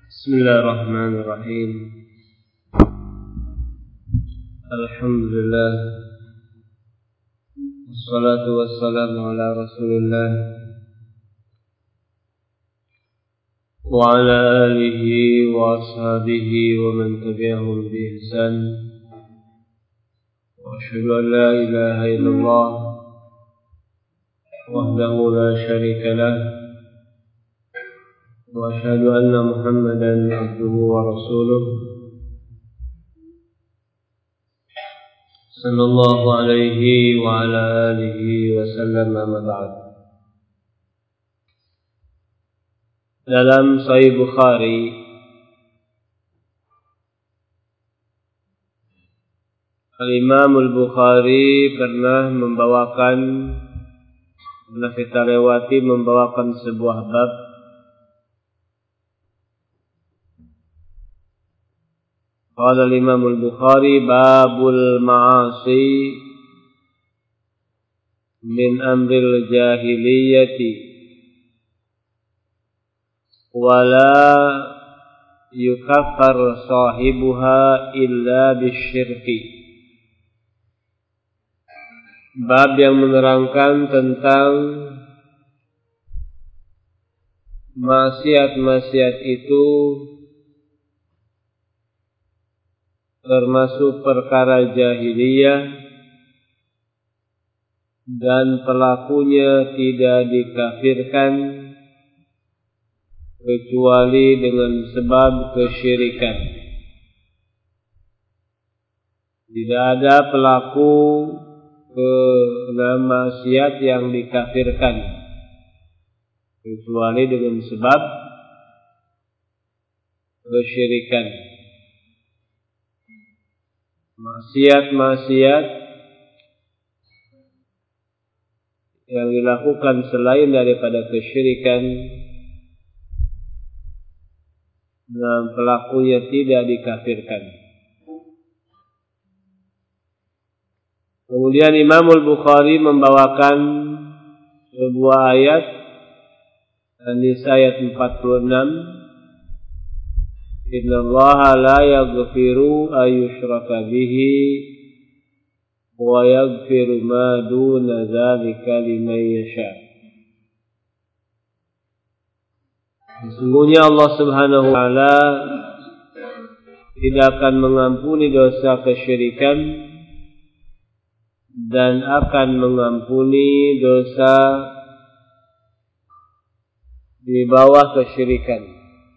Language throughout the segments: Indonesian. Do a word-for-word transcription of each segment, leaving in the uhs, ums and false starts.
Bismillahirrahmanirrahim. Alhamdulillah. Wassalatu wassalamu ala Rasulillah wa ala alihi wa ashabihi wa man tabi'ahum bi ihsan. Wa asyhadu an la ilaha illallah wahdahu la syarika lah. وأشهد أن محمدا عبده ورسوله صلى الله عليه وعلى آله وسلم. أما بعد. Dalam Sahih Bukhari Al-Imam Al-Bukhari pernah membawakan, pernah kita lewati membawakan sebuah bab Qala al-Imam al-Bukhari babul ma'asi min amril jahiliyati wala yukaffar sahibuha illa bisyirki. Bab yang menerangkan tentang maksiat-maksiat itu termasuk perkara jahiliyah dan pelakunya tidak dikafirkan kecuali dengan sebab kesyirikan. Tidak ada pelaku maksiat yang dikafirkan kecuali dengan sebab kesyirikan. Maksiat-maksiat yang dilakukan selain daripada kesyirikan dan pelakunya tidak dikafirkan. Kemudian Imam Al-Bukhari membawakan sebuah ayat di ayat empat puluh enam. Inna Allaha la yaghfiru ayyushraka bihi wa yaghfiru ma duna dzalika liman yasha. Sesungguhnya Allah Subhanahu wa taala tidak akan mengampuni dosa kesyirikan dan akan mengampuni dosa di bawah kesyirikan.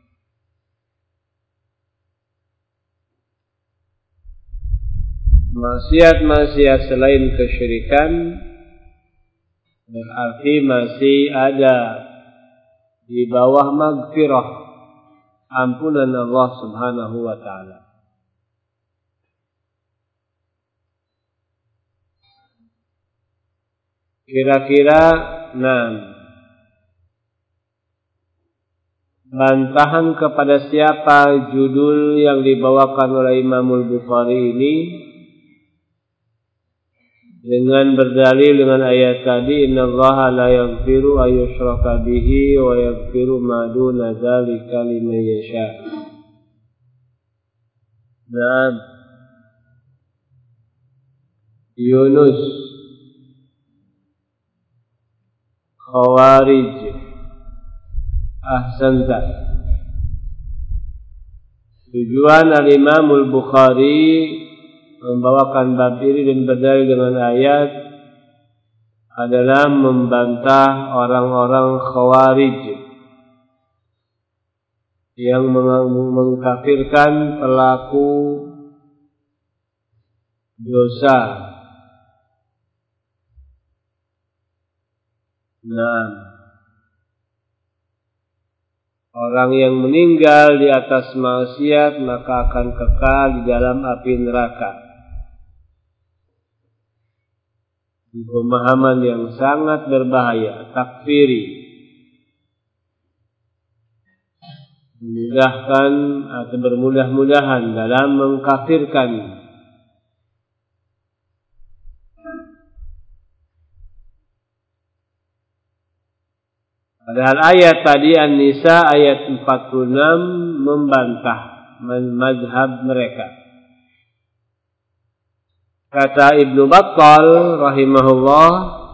Maksiat-maksiat selain kesyirikan berarti masih ada di bawah maghfirah, ampunan Allah Subhanahu wa taala. Kira-kira enam bantahan kepada siapa judul yang dibawakan oleh Imam Al-Bukhari ini dengan berdalil dengan ayat tadi, innallaha la yaghfiru ayyushraka bihi wa yaghfiru ma duna dzalika liman yasha. Naam. Yunus, Khawarij, ahsanta. Tujuan Al-Imam Al-Bukhari membawakan bab ini dan berdalil dengan ayat adalah membantah orang-orang Khawarij yang mengkafirkan pelaku dosa. Nah, orang yang meninggal di atas maksiat maka akan kekal di dalam api neraka. Pemahaman yang sangat berbahaya, takfiri, memudahkan atau bermudah-mudahan dalam mengkafirkan Padahal ayat tadi An-Nisa ayat empat puluh enam membantah mazhab mereka. Kata Ibnu Battal rahimahullah,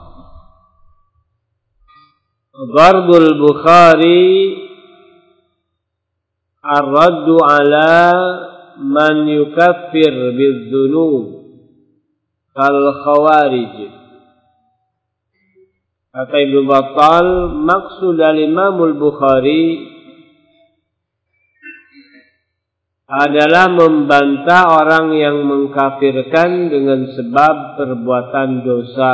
Dharbul Bukhari ar-raddu ala man yukaffir bidzunub kal khawarij. Kata Ibnu Battal, maksud dari Imamul Bukhari adalah membantah orang yang mengkafirkan dengan sebab perbuatan dosa.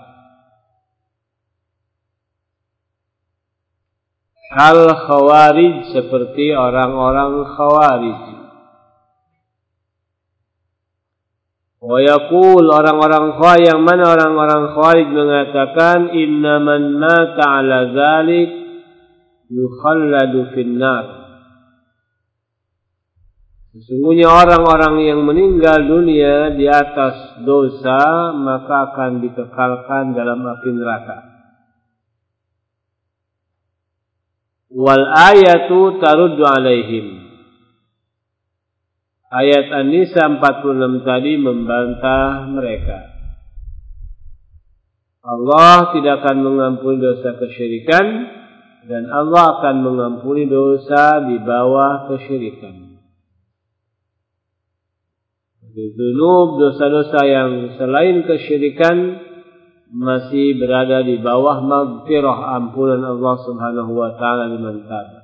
Kal khawarij, seperti orang-orang khawarij. Wa yaqul, orang-orang khawarij, yang mana orang-orang khawarij mengatakan inna man mata ala dzalik yukhalladu finnar. Sesungguhnya orang-orang yang meninggal dunia di atas dosa maka akan dikekalkan dalam api neraka. Wal ayatu taruddu alaihim. Ayat An-Nisa empat puluh enam tadi membantah mereka. Allah tidak akan mengampuni dosa kesyirikan dan Allah akan mengampuni dosa di bawah kesyirikan. Dzunub, dosa-dosa yang selain kesyirikan masih berada di bawah maghfirah, ampunan Allah Subhanahu wa taala liman taba.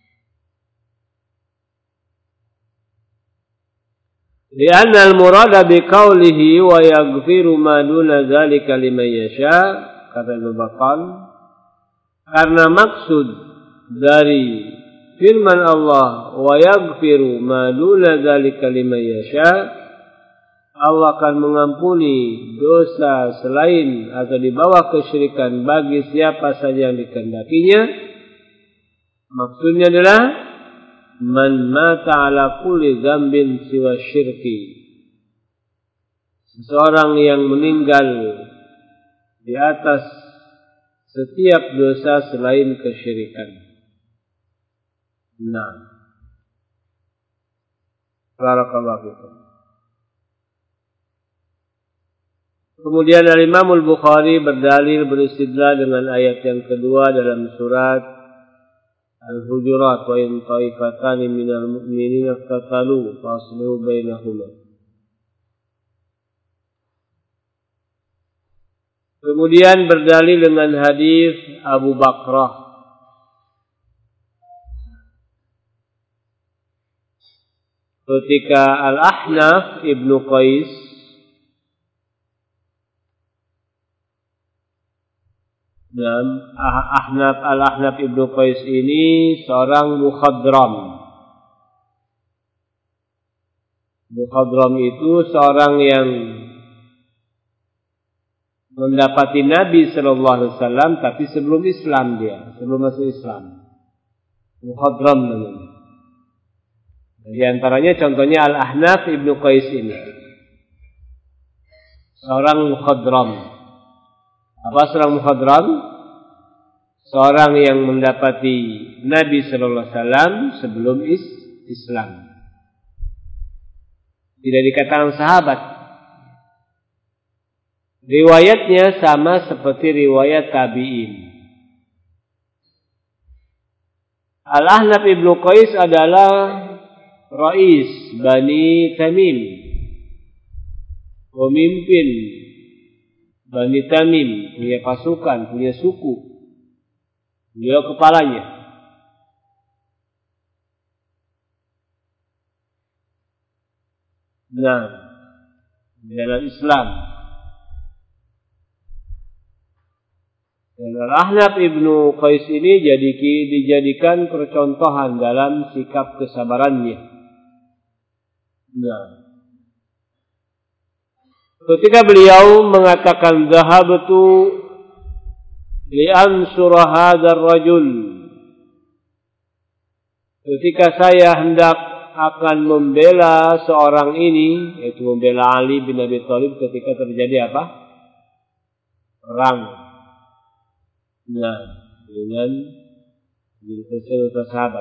Li'anna al-murada biqaulihi wa yaghfiru ma duna dzalika liman yasha, kata Ibnu Battal, karena maksud dari firman Allah wa yaghfiru ma duna dzalika liman yasha, Allah akan mengampuni dosa selain atau di bawah kesyirikan bagi siapa saja yang dikehendakinya. Maksudnya adalah man mata ala kulli dzambin siwa syirki, seseorang yang meninggal di atas setiap dosa selain kesyirikan. Nah, barakallahu fikum. Kemudian Imam Al-Bukhari berdalil beristidlal dengan ayat yang kedua dalam surat Al-Hujurat, wa in ta'ifatani minal mu'minina iqtatalu faslihu bainahuma. Kemudian berdalil dengan hadis Abu Bakrah ketika Al-Ahnaf Ibnu Qais dan Ahnaf Al-Ahnaf Ibnu Qais ini seorang mukhadram. Mukhadram itu seorang yang mendapati Nabi Sallallahu Alaihi Wasallam tapi sebelum Islam, dia sebelum masuk Islam. Mukhadram namanya. Di antaranya contohnya Al-Ahnaf Ibnu Qais ini, seorang mukhadram. Apa seorang mukhadram? Seorang yang mendapati Nabi Sallallahu Alaihi Wasallam sebelum is Islam. Tidak dikatakan sahabat. Riwayatnya sama seperti riwayat tabi'in. Al-Ahnaf Ibnu Qais adalah Rais Bani Tamim, pemimpin Bani Tamim, punya pasukan, punya suku. Beliau kepalanya. Nah, dalam Islam. Dan Al-Ahnaf Ibnu Qais ini jadi, dijadikan percontohan dalam sikap kesabarannya. Nah, ketika beliau mengatakan zahabtu li'ansura hadzal rajul, ketika saya hendak akan membela seorang ini, yaitu membela Ali bin Abi Thalib ketika terjadi apa? Perang. Nah, dengan Jadi perselingkuhan sahabat.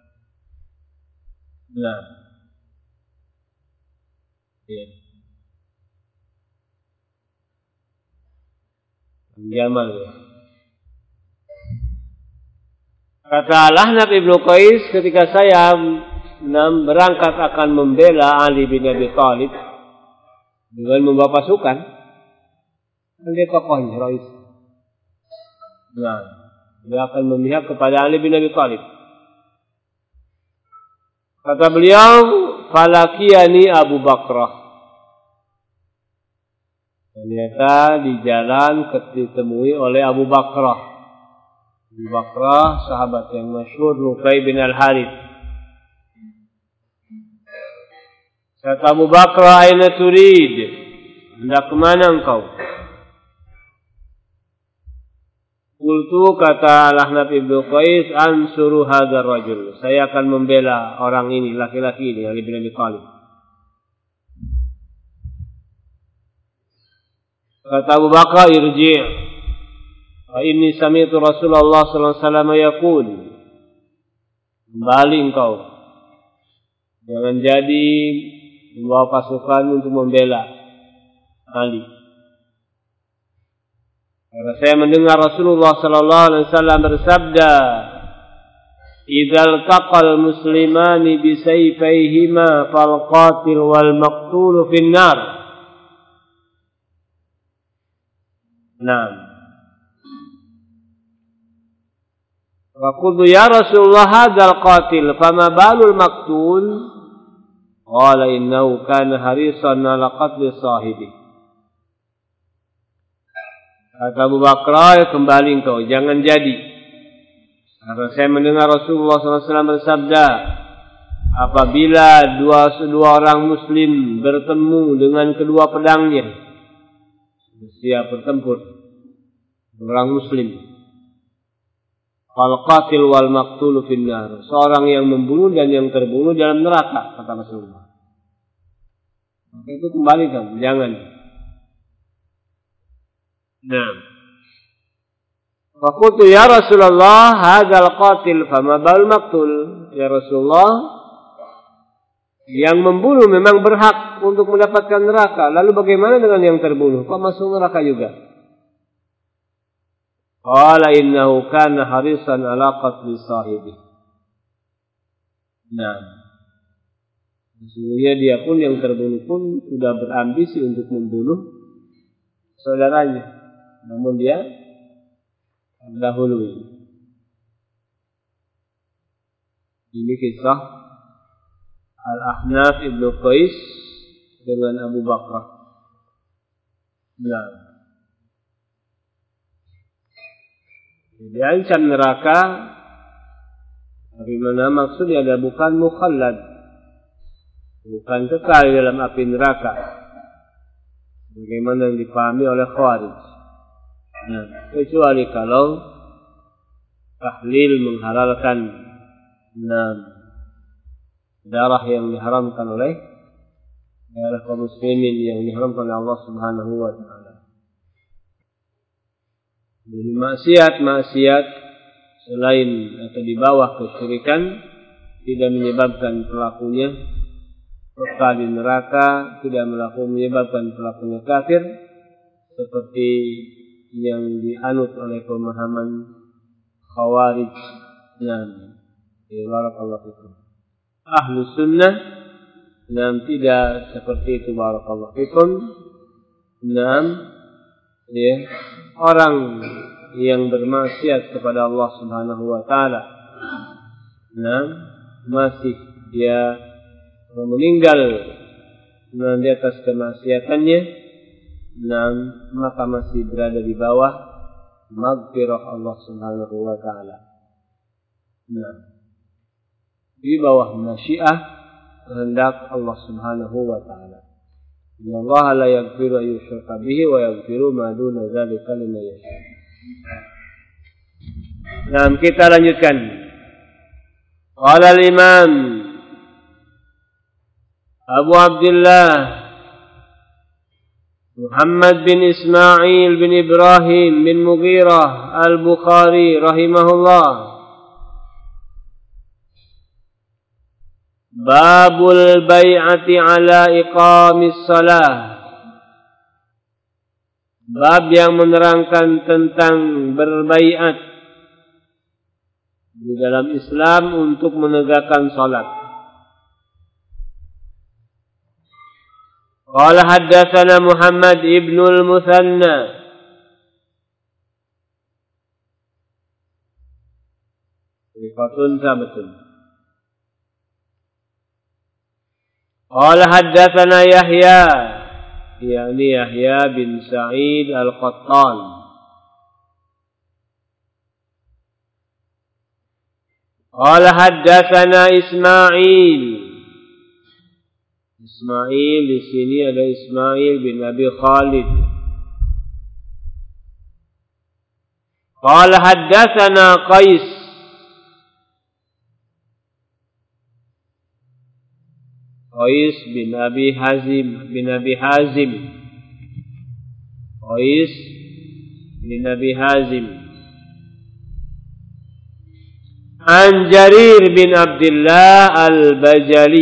Nah, ya. Jamal ya. Kata Lahnab Ibnu Qais, ketika saya berangkat akan membela Ali bin Abi Thalib dengan membawa pasukan, kan dia tokohnya, Rais. Nah, dia akan memihak kepada Ali bin Abi Thalib. Kata beliau, falakiyani Abu Bakrah. Ternyata di jalan ditemui oleh Abu Bakrah. Abu Bakrah, sahabat yang masyhur, Nufai bin Al-Harith. Kata Abu Bakrah, aina turid? Hendak kemana engkau? Qultu, kata Lahnab Ibnu Qais, ansuru hadzal rajul. Saya akan membela orang ini, laki-laki ini, Ali bin Abi Thalib. Kata Abu Bakar, irji'. Fa inni sami'tu Rasulullah sallallahu alaihi wasallam yaqul. Kembali engkau. Jangan jadi membawa pasukan untuk membela Ali. Karena saya mendengar Rasulullah sallallahu alaihi wasallam bersabda, "Idzal taqal muslimani bi sayfayhima fal qatil wal maqtul fin nar." Naam. Wa qultu ya Rasulullah hadzal qatil fama balul maqtul? Qala innahu kana harisan ala qatl sahibi. Kata Abu Bakar, kembali engkau, jangan jadi. Karena saya mendengar Rasulullah sallallahu alaihi wasallam bersabda, apabila dua dua orang muslim bertemu dengan kedua pedangnya, siap bertempur, orang muslim, fal qatil wal maqtul finnar, seorang yang membunuh dan yang terbunuh dalam neraka, kata Rasulullah. Maka itu kembali kamu, jangan. Nah, faqultu ya Rasulullah hadzal qatil fama bal maqtul. Ya Rasulullah, yang membunuh memang berhak untuk mendapatkan neraka, lalu bagaimana dengan yang terbunuh? Kok masuk neraka juga? Qala innahu kana harisan ala qatli sahibi. Nah, sesungguhnya dia pun yang terbunuh pun sudah berambisi untuk membunuh saudaranya. Namun dia terdahului. Ini kisah Al-Ahnaf Ibnu Qais dengan Abu Bakar. Nah, diancam neraka, tapi mana maksudnya adalah bukan mukhallad, bukan kekal dalam api neraka, bagaimana yang dipahami oleh Khawarij. Nah, kecuali kalau tahlil menghalalkan nah, darah yang diharamkan oleh darah kaum muslimin yang diharamkan oleh Allah Subhanahu wa taala. Jadi maksiat-maksiat selain atau di bawah kesyirikan tidak menyebabkan pelakunya kekal di neraka, tidak melakukan menyebabkan pelakunya kafir, seperti yang dianut oleh pemahaman Khawarij. Nah, barakallahu fikum. Ahlu sunnah nam tidak seperti itu, barakallahu fikum. Nam, ya, orang yang bermaksiat kepada Allah Subhanahu wa taala, nam, masih dia meninggal di atas kemaksiatannya, nah, maka masih berada di bawah maghfirah Allah Subhanahu wa taala. Nah, di bawah masyiah kehendak Allah Subhanahu wa taala. Inna Allah la yaghfiru an yushraka bihi wa yaghfiru ma duna dzalika liman yasha. Nah, kita lanjutkan. Qala al-Imam Abu Abdullah Muhammad bin Ismail bin Ibrahim bin Mughirah al-Bukhari rahimahullah Babul bai'ati ala iqamis salah. Bab yang menerangkan tentang berbaiat di dalam Islam untuk menegakkan salat. Qala haddatsana Muhammad ibn al-Muthanna Rifatun sabatun. Qala haddatsana Yahya, yakni Yahya bin Sa'id al-Qattan. Qala haddatsana Ismail. Ismail di sini ada Ismail bin Abi Khalid. Qala haddatsana Qais. Qais bin Abi Hazim bin Abi Hazim. Qais bin Abi Hazim. An Jarir bin Abdullah al-Bajali,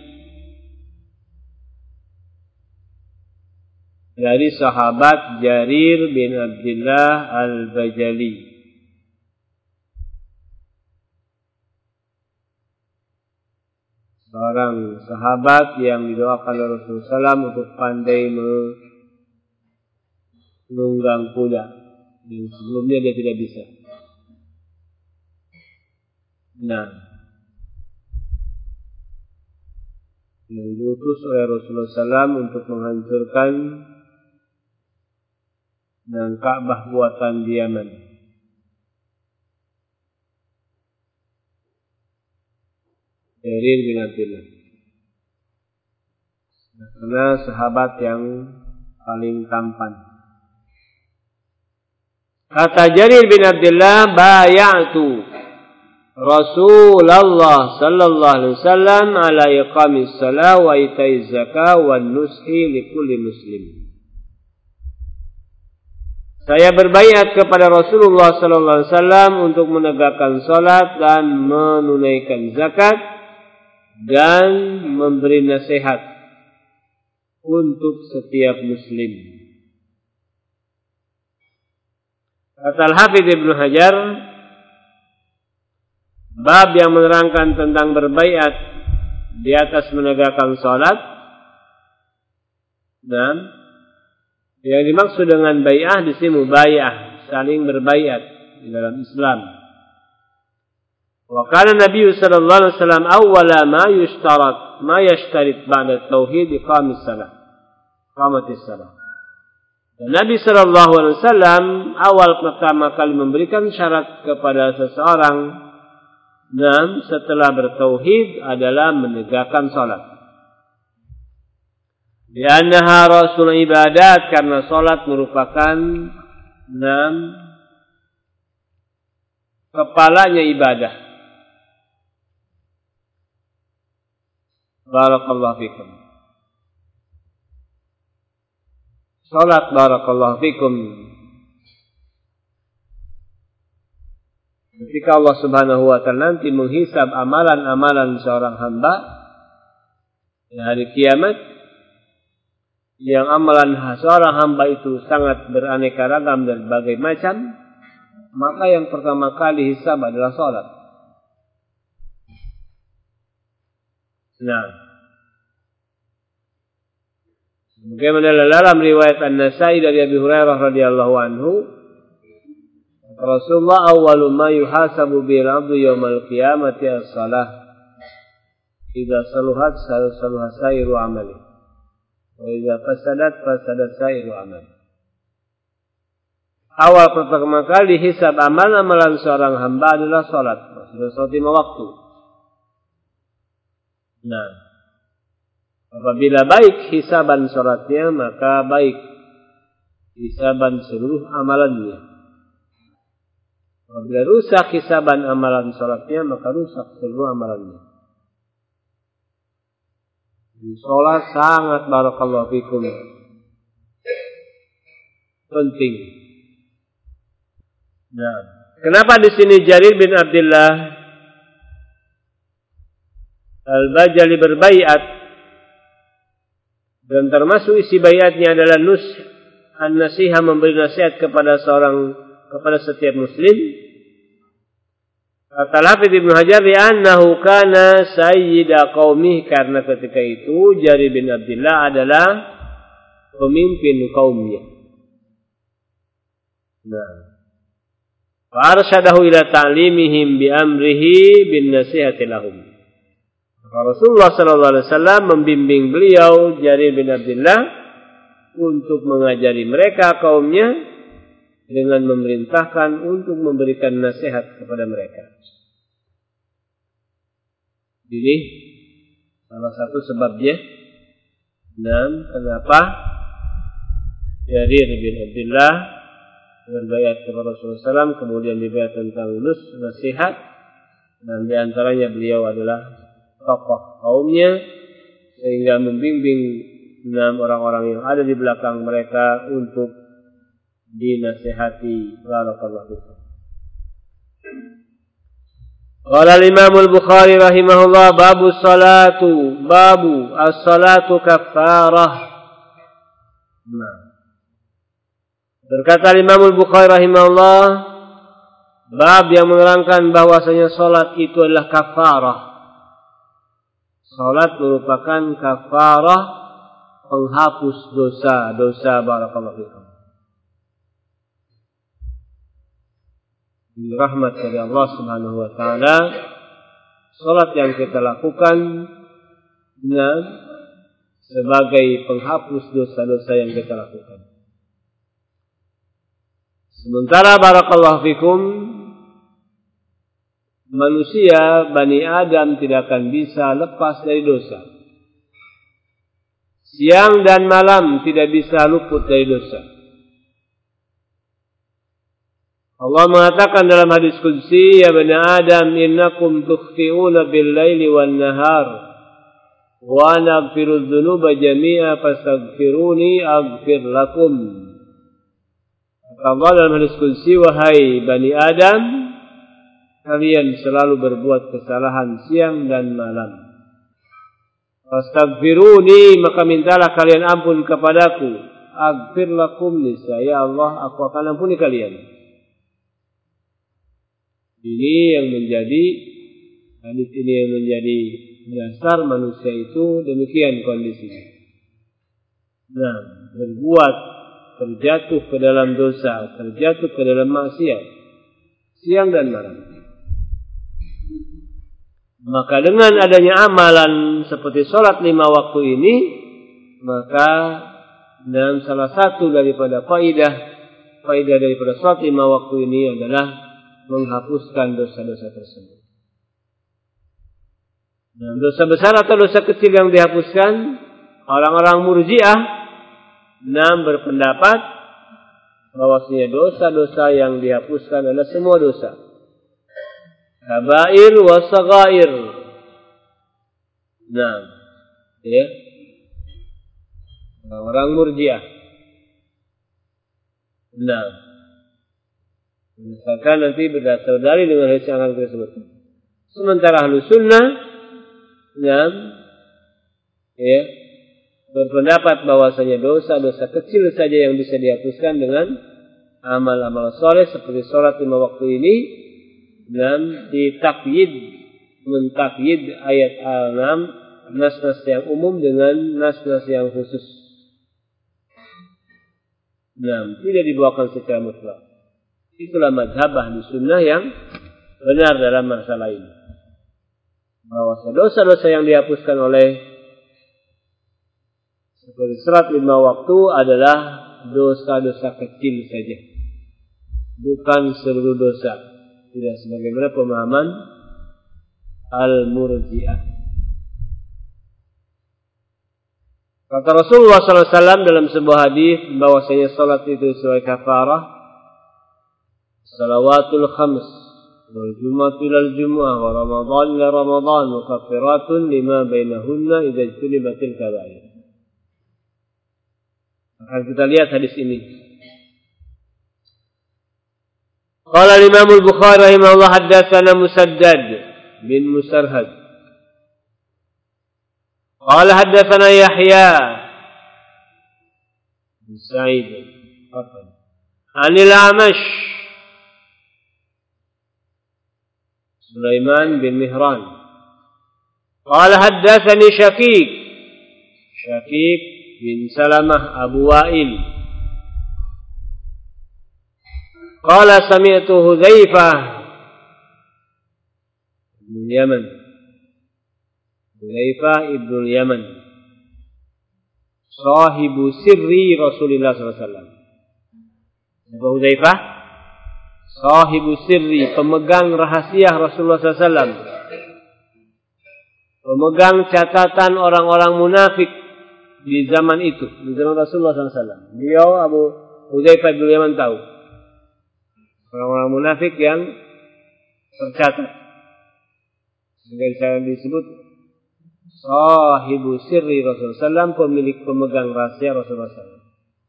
dari sahabat Jarir bin Abdullah al-Bajali. Seorang sahabat yang didoakan oleh Rasulullah shallallahu alaihi wasallam untuk pandai menunggang kuda. Yang sebelumnya dia tidak bisa. Nah, yang diutus oleh Rasulullah shallallahu alaihi wasallam untuk menghancurkan dan Ka'bah buatan di Yaman. Jarir bin Abdullah, karena sahabat yang paling tampan. Kata Jarir bin Abdullah, bay'atu Rasulullah sallallahu alaihi wasallam ala iqamis salah wa itaiz zakah wa nushi li kulli muslim. Saya berbaiat kepada Rasulullah sallallahu alaihi wasallam untuk menegakkan salat dan menunaikan zakat dan memberi nasihat untuk setiap muslim. Kata Al-Hafidz Ibnu Hajar, bab yang menerangkan tentang berbaiat di atas menegakkan salat, dan yang dimaksud dengan bai'ah di sini mubaiyah, saling berbaiat di dalam Islam. Wa kana Nabi sallallahu alaihi wasallam awwala ma yushtarat ma yashtarit ba'da tauhid iqamis salah. Iqamatis salah. Dan Nabi sallallahu alaihi wasallam awal pertama kali memberikan syarat kepada seseorang dan setelah bertauhid adalah menegakkan salat. Li'annaha rasul ibadat, karena salat merupakan enam kepalanya ibadah. Barakallahu fikum. Salat barakallahu fikum. Ketika Allah Subhanahu wa taala nanti menghisab amalan-amalan seorang hamba di hari kiamat, yang amalan seorang hamba itu sangat beraneka ragam dan berbagai macam, maka yang pertama kali hisab adalah salat. Nah, bagaimana dalam riwayat An-Nasai dari Abi Hurairah radhiyallahu anhu, Rasulullah awwalu ma yuhasabu bil 'abdu yaumal qiyamati as-salah. Idza saluhat saluha sairu amali. Wa idza fasadat fasadat sairu amali. Awal pertama kali hisab amal-amalan seorang hamba adalah salat, maksudnya salat lima waktu. Nah, apabila baik hisaban salatnya, maka baik hisaban seluruh amalannya. Apabila rusak hisaban amalan salatnya, maka rusak seluruh amalannya. Di salat sangat barakallahu fikum penting. Nah, kenapa di sini Jarir bin Abdullah al-bajali berbaiat, dan termasuk isi baiatnya adalah nus an-nasiha, memberi nasihat kepada seorang kepada setiap muslim. Kata Hafidz Ibnu Hajar, "Li'annahu kana sayyida qaumih," karena ketika itu Jarir bin Abdullah adalah pemimpin kaumnya. Nah, fa arsyadahu ila ta'limihim bi amrihi bin nasihati lahum. Rasulullah sallallahu alaihi wasallam membimbing beliau Jarir bin Abdullah untuk mengajari mereka kaumnya dengan memerintahkan untuk memberikan nasihat kepada mereka. Ini salah satu sebabnya. Dan kenapa Jarir bin Abdullah berbaiat kepada Rasulullah sallallahu alaihi wasallam, kemudian dibaiat tentang nus nasihat, dan diantaranya beliau adalah tokoh kaumnya, sehingga membimbing enam orang-orang yang ada di belakang mereka untuk dinasihati. Barakallahu fikum. Qala al-Imam al-Bukhari rahimahullah, babu salatu, babu as-salatu kaffarah. Nah, berkata Imam al-Bukhari rahimahullah, bab yang menerangkan bahwasanya salat itu adalah kafarah. Salat merupakan kafarah, penghapus dosa-dosa. Barakallahu fikum. Ini rahmat dari Allah Subhanahu wa taala. Salat yang kita lakukan nah, sebagai penghapus dosa-dosa yang kita lakukan. Sementara barakallahu fikum, manusia Bani Adam tidak akan bisa lepas dari dosa. Siang dan malam tidak bisa luput dari dosa. Allah mengatakan dalam hadis qudsi, "Ya bani Adam, innakum tukhti'una bil-laili wan-nahar, wa ana aghfiru dzunuba jami'a fastaghfiruni aghfir lakum." Kata Allah dalam hadis qudsi, "Wahai bani Adam, kalian selalu berbuat kesalahan siang dan malam. Fastaghfiruni, maka mintalah kalian ampun kepadaku. Aghfir lakum, niscaya Allah aku akan ampuni kalian." Ini yang menjadi hadis ini yang menjadi dasar manusia itu demikian kondisinya. Nah, berbuat terjatuh ke dalam dosa, terjatuh ke dalam maksiat siang dan malam. Maka dengan adanya amalan seperti sholat lima waktu ini, maka dalam salah satu daripada faidah faidah daripada sholat lima waktu ini adalah menghapuskan dosa-dosa tersebut. Nah, dosa besar atau dosa kecil yang dihapuskan, orang-orang Murji'ah nah berpendapat bahwasanya dosa-dosa yang dihapuskan adalah semua dosa, kabair wa saghair. Nah, ya, orang Murji'ah. Nah, misalkan nanti berdasar dari dengan hadis yang akan kita sebutkan. Sementara Ahlus Sunnah ya, ya, berpendapat bahwasanya dosa-dosa kecil saja yang bisa dihapuskan dengan amal-amal soleh seperti sholat lima waktu ini, dan ditakyid, mentakyid ayat enam nas-nas yang umum dengan nas-nas yang khusus. Nah, tidak dibawakan secara mutlak. Itulah mazhab Ahli Sunnah yang benar dalam masalah ini. Bahwa dosa-dosa yang dihapuskan oleh seperti salat lima waktu adalah dosa-dosa kecil saja, bukan seluruh dosa. Tidak sebagaimana pemahaman Al-Murji'ah. Kata Rasulullah sallallahu alaihi wasallam dalam sebuah hadis bahwasanya salat itu sebagai kafarah. Salawatul khams wal jumu'atu ilal jumu'ah wa ramadhan ila ramadhan mukaffiratun lima bainahunna idza ijtunibatil kabair. Akan kita lihat hadis ini. Qala al-Imam al-Bukhari rahimahullah, haddatsana Musaddad bin Musarhad Qala haddatsana Yahya bin Sa'id Anil Amash Sulaiman bin Mihran Qala haddatsani Syakik Syakik bin Salamah Abu Wa'il Qala sami'tu Hudzaifah bin Yaman Hudzaifah ibn Yaman sahibu sirri Rasulullah sallallahu alaihi wasallam. Hudzaifah sahibu sirri, pemegang rahasia Rasulullah sallallahu alaihi wasallam, pemegang catatan orang-orang munafik di zaman itu, di zaman Rasulullah sallallahu alaihi wasallam. Beliau Abu Hudzaifah bin Yaman tahu orang-orang munafik yang tercatat, sehingga disebut sahibu sirri Rasulullah sallallahu alaihi wasallam, pemilik pemegang rahasia Rasulullah sallallahu alaihi wasallam.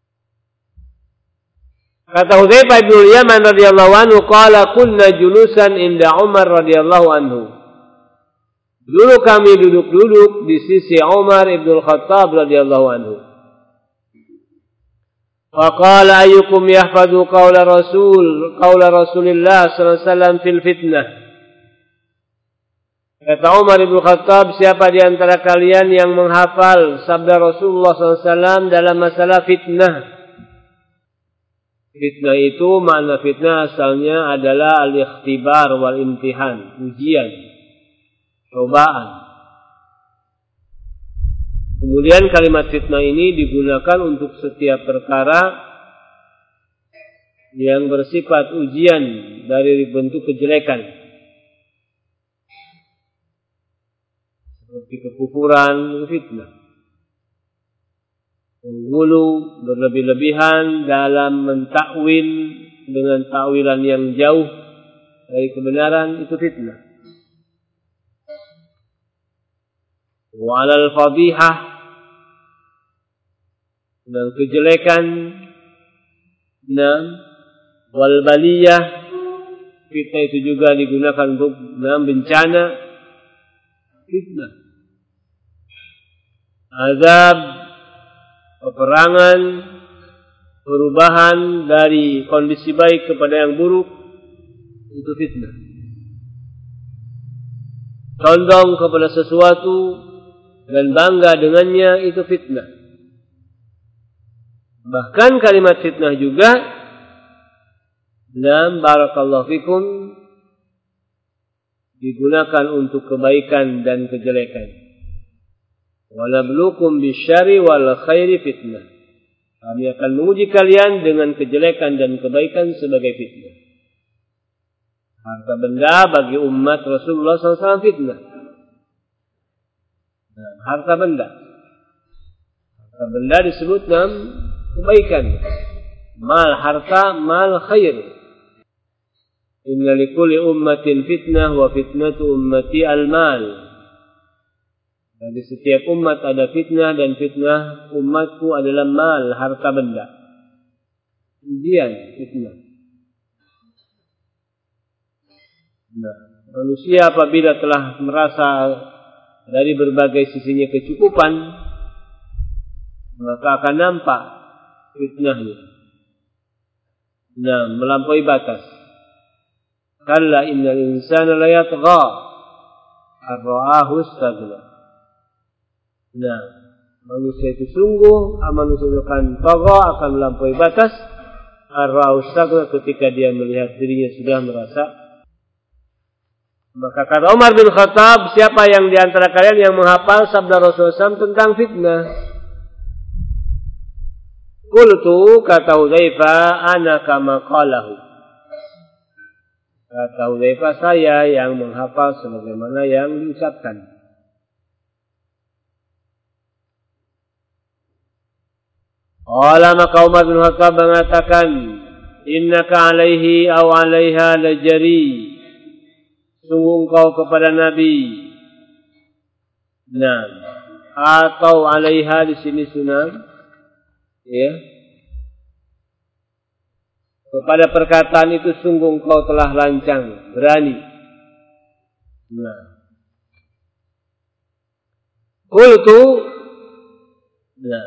Kata Hudzaifah bin Yaman radhiyallahu anhu, qala kunna julusan inda Umar radhiyallahu anhu. Dulu kami duduk-duduk di sisi Umar ibn Khattab radhiyallahu anhu. Faqala ayyukum yahfadhu qawla Rasul, qawla Rasulillah sallallahu alaihi wasallam fil fitnah. Kata Umar ibn Khattab, siapa di antara kalian yang menghafal sabda Rasulullah sallallahu alaihi wasallam dalam masalah fitnah? Fitnah itu, makna fitnah asalnya adalah al-ikhtibar wal imtihan, ujian, cobaan. Kemudian kalimat fitnah ini digunakan untuk setiap perkara yang bersifat ujian dari bentuk kejelekan. Seperti kekufuran, fitnah. Menghulu, berlebih-lebihan dalam mentakwil dengan takwilan yang jauh dari kebenaran, itu fitnah. Wa 'alal fadhihah, dan kejelekan. Nah, wal baliyah, fitnah itu juga digunakan untuk nah, bencana, fitnah. Azab, peperangan, perubahan dari kondisi baik kepada yang buruk, itu fitnah. Condong kepada sesuatu dan bangga dengannya, itu fitnah. Bahkan kalimat fitnah juga, dan barakallahu fikum, digunakan untuk kebaikan dan kejelekan. Walablukum bisyari wal khairi fitnah. Kami akan menguji kalian dengan kejelekan dan kebaikan sebagai fitnah. Harta benda bagi umat Rasulullah sallallahu alaihi wasallam fitnah. Nah, harta benda. Harta benda disebut dengan kebaikan. Mal harta, mal khair. Inna likulli ummatin fitnah wa fitnatu ummati al-mal. Di setiap umat ada fitnah, dan fitnah umatku adalah mal, harta benda. Ujian, fitnah. Nah, manusia apabila telah merasa dari berbagai sisinya kecukupan, maka akan nampak fitnahnya. Nah, melampaui batas. Kalla innal insana la yatgha ar-ra'ahu istaghna. Nah, manusia itu sungguh, manusia itu akan tagha, akan melampaui batas, ar-ra'ahu istaghna, ketika dia melihat dirinya sudah merasa. Maka kata Umar bin Khattab, siapa yang di antara kalian yang menghafal sabda Rasulullah sallallahu alaihi wasallam tentang fitnah? Qultu, kata Hudzaifah, ana kama qalahu. Kata Hudzaifah, saya yang menghafal sebagaimana yang diucapkan. Qala, maka Umar bin Khattab mengatakan, innaka alaihi aw alaiha lajari. Sungguh engkau kepada Nabi. Nah, atau alaiha di sini sunnah, ya. Kepada perkataan itu sungguh engkau telah lancang, berani. Nah. Qultu, nah,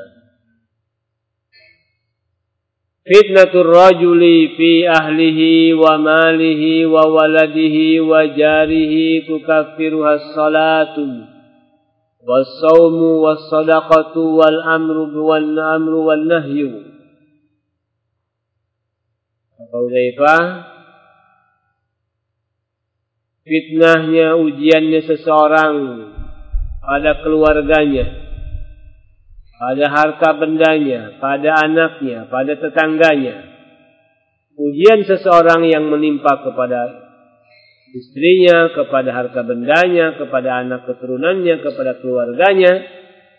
fitnatur rajuli fi ahlihi wa malihi wa waladihi wa jarihi tukaffiruha as-salatu was-sawmu was-sadaqatu wal amru wal amru wan nahyu. Kata Hudzaifah, fitnahnya, ujiannya seseorang pada keluarganya, pada harta bendanya, pada anaknya, pada tetangganya. Ujian seseorang yang menimpa kepada istrinya, kepada harta bendanya, kepada anak keturunannya, kepada keluarganya.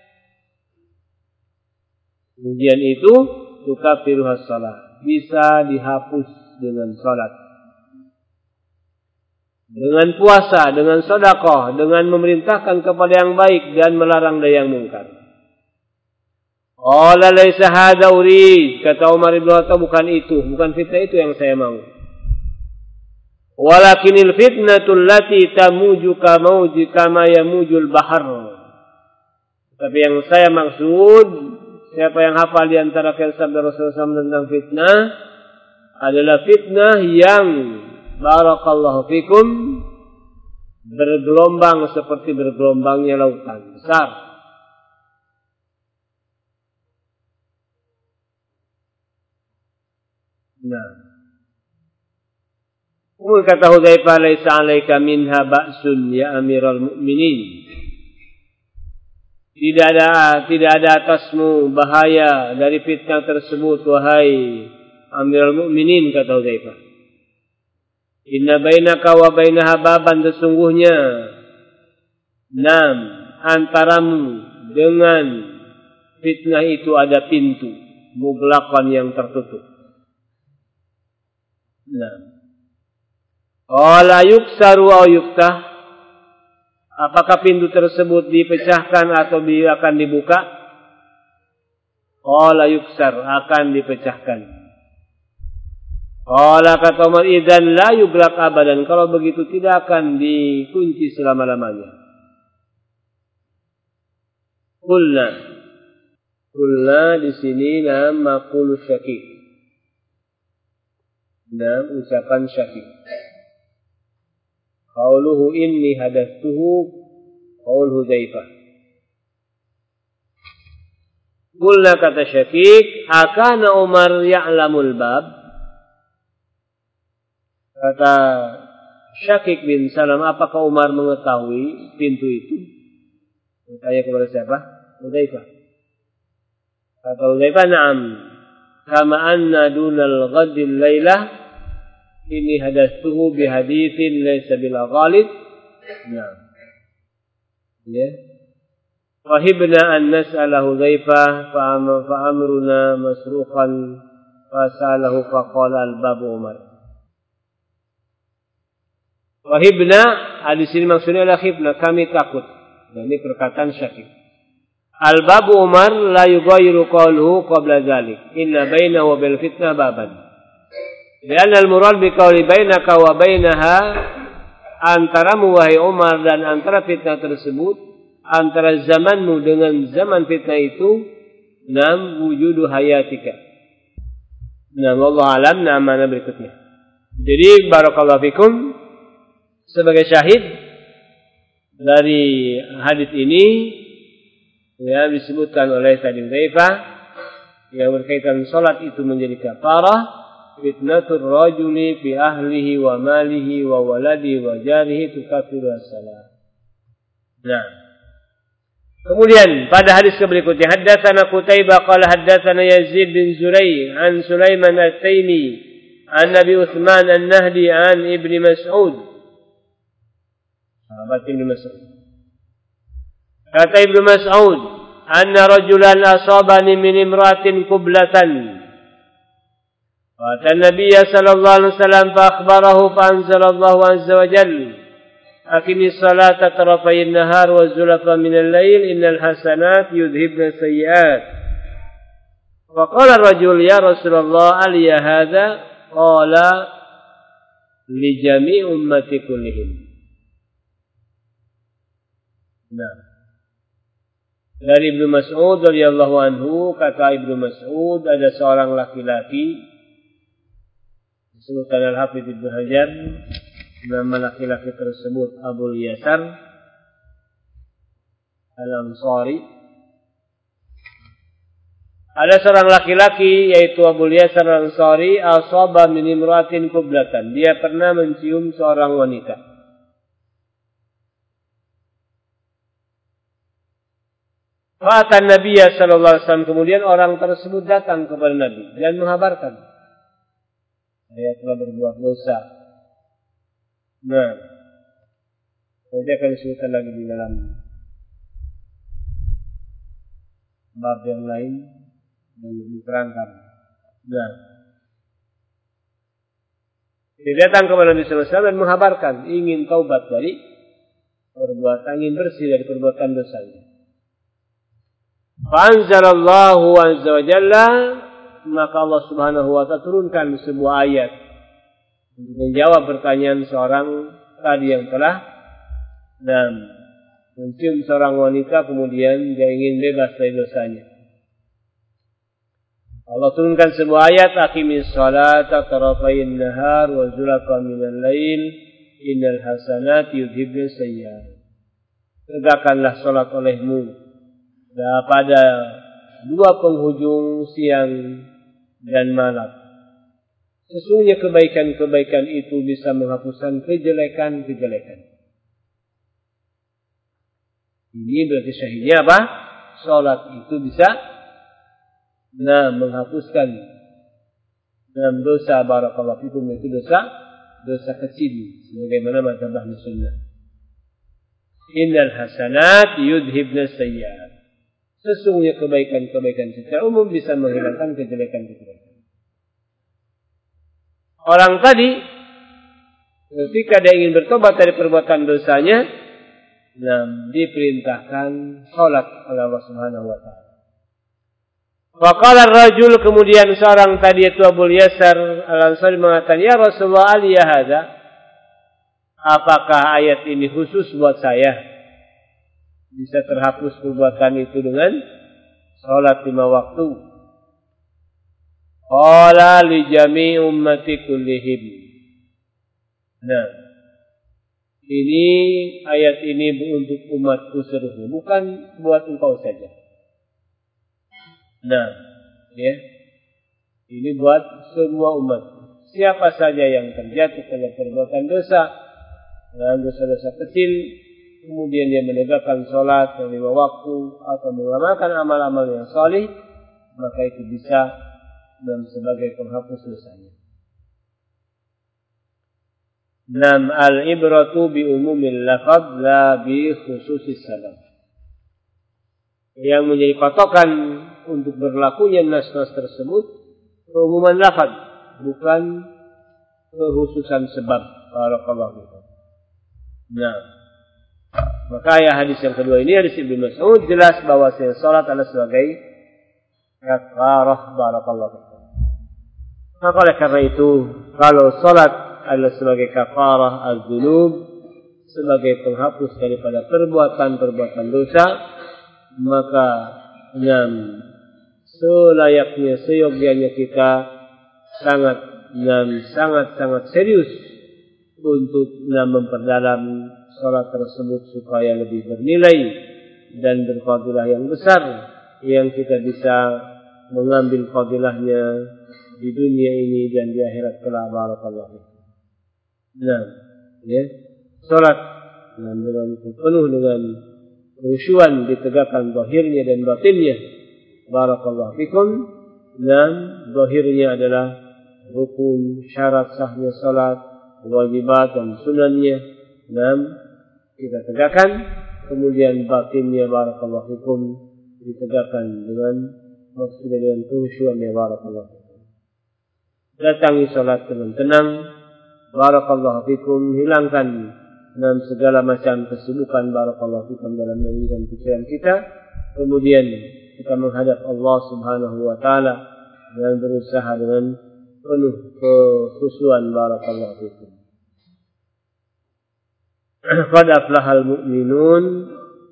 Ujian itu tukaffiruhas shalah, bisa dihapus dengan salat, dengan puasa, dengan sedekah, dengan memerintahkan kepada yang baik dan melarang dari yang mungkar. Qala laisa hadza urid, kata Umar bin Khattab, bukan itu, bukan fitnah itu yang saya mau. Walakinil fitnatul lati tamuju kamauji kama yamujul bahar. Tapi yang saya maksud, siapa yang hafal di antara sabda Rasulullah shallallahu alaihi wasallam tentang fitnah, adalah fitnah yang barakallahu fikum bergelombang seperti bergelombangnya lautan besar. Nah, Umar kata Hudzaifah, laisa 'alaika minha ba'sun ya Amirul Mukminin. Tidak ada tidak ada atasmu bahaya dari fitnah tersebut, wahai Amirul Mukminin, kata Hudzaifah. Inna bainaka wa bainaha baban, sesungguhnya nam antaramu dengan fitnah itu ada pintu, mughlaqan yang tertutup. Nah, qala yuksaru aw yuftah, apakah pintu tersebut dipecahkan atau akan dibuka? Qala yuksar, akan dipecahkan. Qala kata Umar, idzan la yuglaq abadan, kalau begitu tidak akan dikunci selama-lamanya. Qulna, qulna di sini nam maqulu Syakik, nam ucapan Syakik. Qauluhu inni hadatsuhu qaul Hudzaifah. Qulna kata Syakik, akana Umar ya'lamul bab. Kata Syakik bin Salam, apakah Umar mengetahui pintu itu? Bertanya kepada siapa? Hudzaifah. Kata Hudzaifah, na'am. Kama anna dunal ghadil laylah ini hadastuhu bihadithin laysa bila ghalid. Na'am. Ya. Fahibna an nas'ala Hudzaifah fa'amruna masruqan fasalahu faqala al-babu Umar. Wahibna, di sini maksudnya adalah khibna, kami takut. Dan ini perkataan Syakik. Al-babu Umar la yughayyiru qawluhu qabla dzalik. Inna bainahu wa bil fitnah baban. Dan al-murad bi qawli bainaka wa bainaha, antaramu wahai Umar dan antara fitnah tersebut, antara zamanmu dengan zaman fitnah itu, nam wujudu hayatika. Nam wallahu alam, nam mana berikutnya. Jadi barakallahu fikum, sebagai syahid dari hadis ini yang disebutkan oleh tadi Hudzaifah yang berkaitan salat itu menjadi kafarah, fitnatur rajuli fi ahlihi wa malihi wa waladihi wa jarihi tukaffiru as-salat. Nah, kemudian pada hadis berikutnya, haddatsana Qutaibah qala haddatsana Yazid bin Zurai' an Sulaiman at-Taimi an Nabi Utsman an-Nahdi an Ibnu Mas'ud. Sahabat Ibnu Mas'ud. Kata Ibnu Mas'ud, anna rajulan asabani min imra'atin qiblatan. Kata Nabi sallallahu alaihi wasallam fa akhbarahu fa anzalallahu azza wa jalla, aqimis salata tarafay an-nahar wa zulafa min al-lail innal hasanat yudhibna sayyi'at. Wa qala ar-rajul ya Rasulullah aliya hadha? Qala li jami' ummati kullihim. Nah, Dari Ibnu Mas'ud radhiyallahu anhu, kata Ibnu Mas'ud, ada seorang laki-laki disebutkan Al-Hafidz Ibnu Hajar, nama laki-laki tersebut Abu Yasar Al-Ansari. Ada seorang laki-laki yaitu Abu Yasar Al-Ansari, asaba min imra'atin qiblatan. Dia pernah mencium seorang wanita. Fa'atan Nabiya sallallahu alaihi wasallam, kemudian orang tersebut datang kepada Nabi dan mengabarkan, saya telah berbuat dosa. Nah, nanti akan disebutkan lagi di dalam bab yang lain dan diterangkan. Nah, dia datang kepada Nabi sallallahu alaihi wasallam dan mengabarkan ingin taubat dari perbuatan, ingin bersih dari perbuatan dosanya. Fa'anzalallahu azza wa jalla, maka Allah subhanahu wa ta'ala turunkan sebuah ayat untuk menjawab pertanyaan seorang tadi yang telah dan mencium seorang wanita kemudian dia ingin bebas dari dosanya. Allah turunkan sebuah ayat, aqimis salata tarafayn nahar wa zulafan minal lail innal hasanati yudhibna sayyi'at. Tegakkanlah salat olehmu pada dua penghujung siang dan malam. Sesungguhnya kebaikan-kebaikan itu bisa menghapuskan kejelekan-kejelekan. Ini berarti syahidnya apa? Salat itu bisa nah menghapuskan dalam dosa, barakallahu fikum, itu dosa dosa kecil sebagaimana mazhab Ahlus Sunnah. Innal hasanat yudhibna sayyi'at. Sesungguhnya kebaikan-kebaikan secara umum bisa menghilangkan kejelekan-kejelekan. Orang tadi ketika dia ingin bertobat dari perbuatan dosanya, nah, diperintahkan salat oleh Allah Subhanahu wa taala. Faqala ar-rajul, kemudian seorang tadi itu Abu Yasar Al-Ansari mengatakan, "Ya Rasulullah, ali hadza? Apakah ayat ini khusus buat saya? Bisa terhapus perbuatan itu dengan salat lima waktu?" Qala li jami' ummati kullihim. Nah, ini ayat ini untuk umatku seluruhnya, bukan buat engkau saja. Nah, ya, ini buat semua umat. Siapa saja yang terjatuh pada perbuatan dosa, dan dosa-dosa kecil, kemudian dia menegakkan sholat lima waktu atau mengamalkan amal-amal yang salih, maka itu bisa dan sebagai penghapus dosanya. Nam al-ibratu bi umumil lafaz la bi khususis sabab. Yang menjadi patokan untuk berlakunya nas-nas tersebut keumuman lafaz, bukan kekhususan sebab. Barakallahu fikum. Nah, maka ayat hadis yang kedua ini, hadis Ibnu Mas'ud, jelas bahwa salat adalah sebagai kafarah. Barakallahu fikum. Maka oleh karena itu, kalau salat adalah sebagai kafarah az-dzunub, sebagai penghapus daripada perbuatan-perbuatan dosa, maka enam selayaknya seyogyanya kita sangat dan sangat-sangat serius untuk enam memperdalam salat tersebut supaya lebih bernilai dan berfadilah yang besar, yang kita bisa mengambil fadilahnya di dunia ini dan di akhirat kelak. Barakallahu fikum. Nah, ya, salat dengan penuh dengan khusyuan ditegakkan zahirnya dan batinnya. Barakallahu fikum. Dan zahirnya adalah rukun, syarat sahnya salat, wajibat dan sunannya. Dan kita tegakkan, kemudian batinnya, barakallahu fikum, ditegakkan dengan maksudnya dengan khusyuan, ya barakallahu fikum. Datangi salat dengan tenang, barakallahu fikum, hilangkan dan segala macam kesibukan, barakallahu fikum, dalam diri dan pikiran kita. Kemudian kita menghadap Allah Subhanahu wa taala dan berusaha dengan penuh kekhusyuan, barakallahu fikum. Qad aflahal mu'minun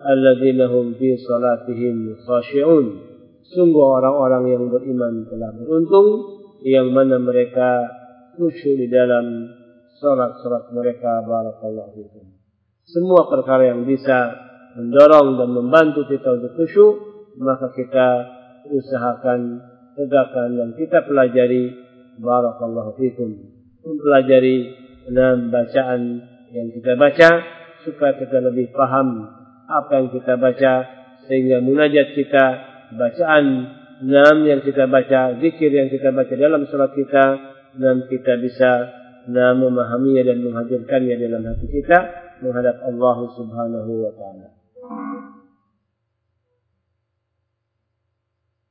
alladzina hum fi salatihim khashi'un. Sungguh orang-orang yang beriman telah beruntung, yang mana mereka khusyuk di dalam salat-salat mereka. Barakallahu fikum. Semua perkara yang bisa mendorong dan membantu kita untuk khusyuk, maka kita usahakan, tegakkan dan kita pelajari. Barakallahu fikum. Mempelajari enam bacaan yang kita baca supaya kita lebih paham apa yang kita baca, sehingga munajat kita, bacaan enam yang kita baca, zikir yang kita baca dalam salat kita, enam kita bisa enam memahaminya dan menghadirkannya dalam hati kita menghadap Allah Subhanahu wa taala.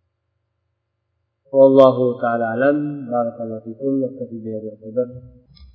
Wallahu taala alam. Barakallahu fikum. Naktafi bihadzal qadar.